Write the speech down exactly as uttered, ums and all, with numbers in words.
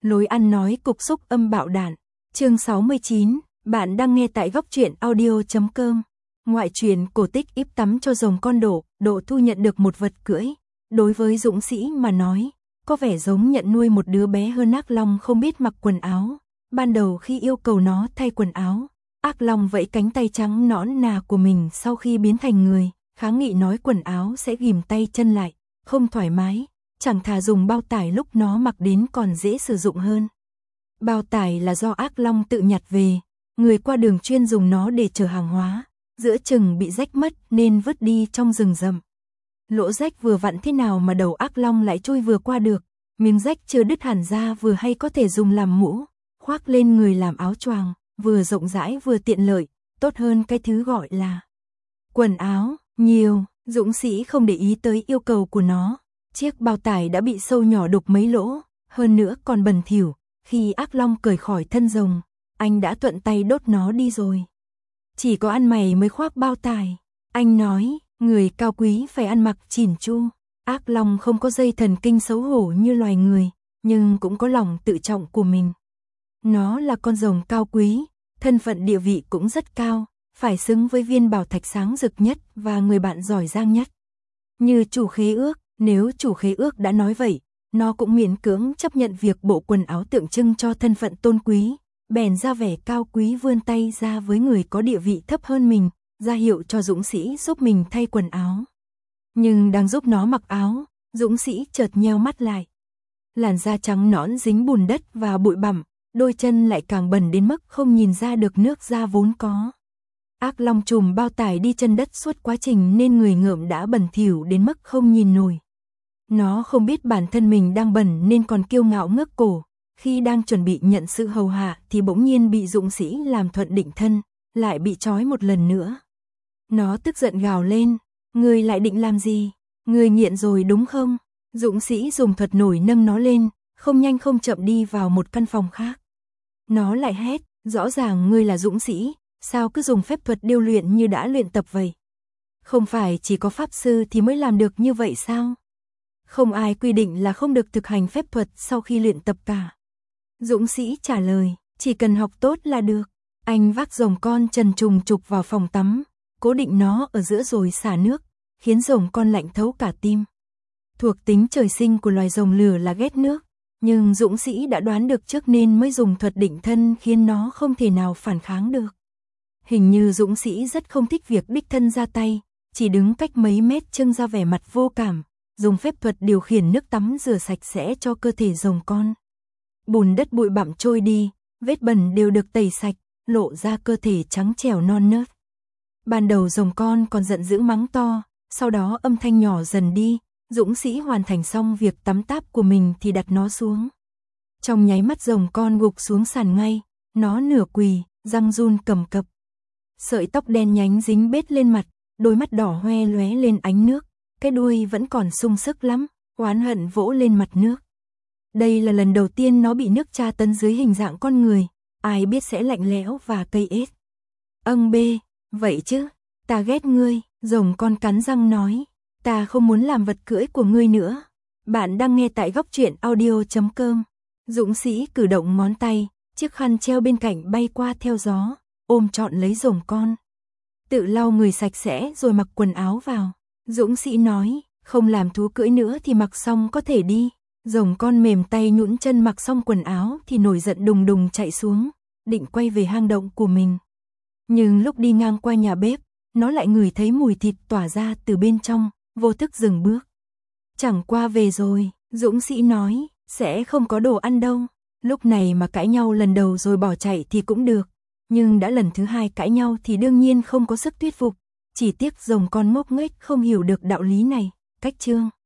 Lối ăn nói cục xúc âm bạo đản. Chương sáu mươi chín, bạn đang nghe tại góc truyện audio chấm com. Ngoại truyện cổ tích íp tắm cho rồng con Đổ, Độ thu nhận được một vật cưỡi. Đối với dũng sĩ mà nói, có vẻ giống nhận nuôi một đứa bé hơn. Ác Long không biết mặc quần áo. Ban đầu khi yêu cầu nó thay quần áo, Ác Long vẫy cánh tay trắng nõn nà của mình sau khi biến thành người, kháng nghị nói quần áo sẽ ghìm tay chân lại, không thoải mái, chẳng thà dùng bao tải lúc nó mặc đến còn dễ sử dụng hơn. Bao tải là do Ác Long tự nhặt về, người qua đường chuyên dùng nó để chở hàng hóa, giữa chừng bị rách mất nên vứt đi trong rừng rậm. Lỗ rách vừa vặn thế nào mà đầu Ác Long lại trôi vừa qua được, miếng rách chưa đứt hẳn ra vừa hay có thể dùng làm mũ, khoác lên người làm áo choàng, vừa rộng rãi vừa tiện lợi, tốt hơn cái thứ gọi là quần áo. Nhiều, dũng sĩ không để ý tới yêu cầu của nó. Chiếc bao tải đã bị sâu nhỏ đục mấy lỗ, hơn nữa còn bẩn thỉu. Khi Ác Long cởi khỏi thân rồng, anh đã thuận tay đốt nó đi rồi. Chỉ có ăn mày mới khoác bao tải. Anh nói, người cao quý phải ăn mặc chỉn chu. Ác Long không có dây thần kinh xấu hổ như loài người, nhưng cũng có lòng tự trọng của mình. Nó là con rồng cao quý, thân phận địa vị cũng rất cao, phải xứng với viên bảo thạch sáng rực nhất và người bạn giỏi giang nhất. Như chủ khế ước, nếu chủ khế ước đã nói vậy, nó cũng miễn cưỡng chấp nhận việc bộ quần áo tượng trưng cho thân phận tôn quý, bèn ra vẻ cao quý vươn tay ra với người có địa vị thấp hơn mình, ra hiệu cho dũng sĩ giúp mình thay quần áo. Nhưng đang giúp nó mặc áo, dũng sĩ chợt nheo mắt lại. Làn da trắng nõn dính bùn đất và bụi bặm, đôi chân lại càng bẩn đến mức không nhìn ra được nước da vốn có. Ác Long trùm bao tải đi chân đất suốt quá trình nên người ngợm đã bẩn thỉu đến mức không nhìn nổi. Nó không biết bản thân mình đang bẩn nên còn kiêu ngạo ngước cổ. Khi đang chuẩn bị nhận sự hầu hạ thì bỗng nhiên bị dũng sĩ làm thuận định thân, lại bị trói một lần nữa. Nó tức giận gào lên, ngươi lại định làm gì? Ngươi nghiện rồi đúng không? Dũng sĩ dùng thuật nổi nâng nó lên, không nhanh không chậm đi vào một căn phòng khác. Nó lại hét, rõ ràng ngươi là dũng sĩ, sao cứ dùng phép thuật điêu luyện như đã luyện tập vậy? Không phải chỉ có pháp sư thì mới làm được như vậy sao? Không ai quy định là không được thực hành phép thuật sau khi luyện tập cả. Dũng sĩ trả lời, chỉ cần học tốt là được. Anh vác rồng con trần trùng trục vào phòng tắm, cố định nó ở giữa rồi xả nước, khiến rồng con lạnh thấu cả tim. Thuộc tính trời sinh của loài rồng lửa là ghét nước, nhưng dũng sĩ đã đoán được trước nên mới dùng thuật định thân khiến nó không thể nào phản kháng được. Hình như dũng sĩ rất không thích việc đích thân ra tay, chỉ đứng cách mấy mét trưng ra vẻ mặt vô cảm, dùng phép thuật điều khiển nước tắm rửa sạch sẽ cho cơ thể rồng con. Bùn đất bụi bặm trôi đi, vết bẩn đều được tẩy sạch, lộ ra cơ thể trắng trẻo non nớt. Ban đầu rồng con còn giận dữ mắng to, sau đó âm thanh nhỏ dần đi, dũng sĩ hoàn thành xong việc tắm táp của mình thì đặt nó xuống. Trong nháy mắt rồng con gục xuống sàn ngay, nó nửa quỳ, răng run cầm cập. Sợi tóc đen nhánh dính bết lên mặt, đôi mắt đỏ hoe lóe lên ánh nước, cái đuôi vẫn còn sung sức lắm, oán hận vỗ lên mặt nước. Đây là lần đầu tiên nó bị nước tra tấn dưới hình dạng con người, ai biết sẽ lạnh lẽo và cây ết. Âng bê, vậy chứ, ta ghét ngươi, rồng con cắn răng nói, ta không muốn làm vật cưỡi của ngươi nữa. Bạn đang nghe tại góc truyện audio chấm com. Dũng sĩ cử động ngón tay, chiếc khăn treo bên cạnh bay qua theo gió, ôm trọn lấy rồng con. Tự lau người sạch sẽ rồi mặc quần áo vào. Dũng sĩ nói, không làm thú cưỡi nữa thì mặc xong có thể đi. Rồng con mềm tay nhũn chân mặc xong quần áo thì nổi giận đùng đùng chạy xuống, định quay về hang động của mình. Nhưng lúc đi ngang qua nhà bếp, nó lại ngửi thấy mùi thịt tỏa ra từ bên trong, vô thức dừng bước. Chẳng qua về rồi, dũng sĩ nói, sẽ không có đồ ăn đâu. Lúc này mà cãi nhau lần đầu rồi bỏ chạy thì cũng được, nhưng đã lần thứ hai cãi nhau thì đương nhiên không có sức thuyết phục. Chỉ tiếc rồng con ngốc nghếch không hiểu được đạo lý này. Cách chương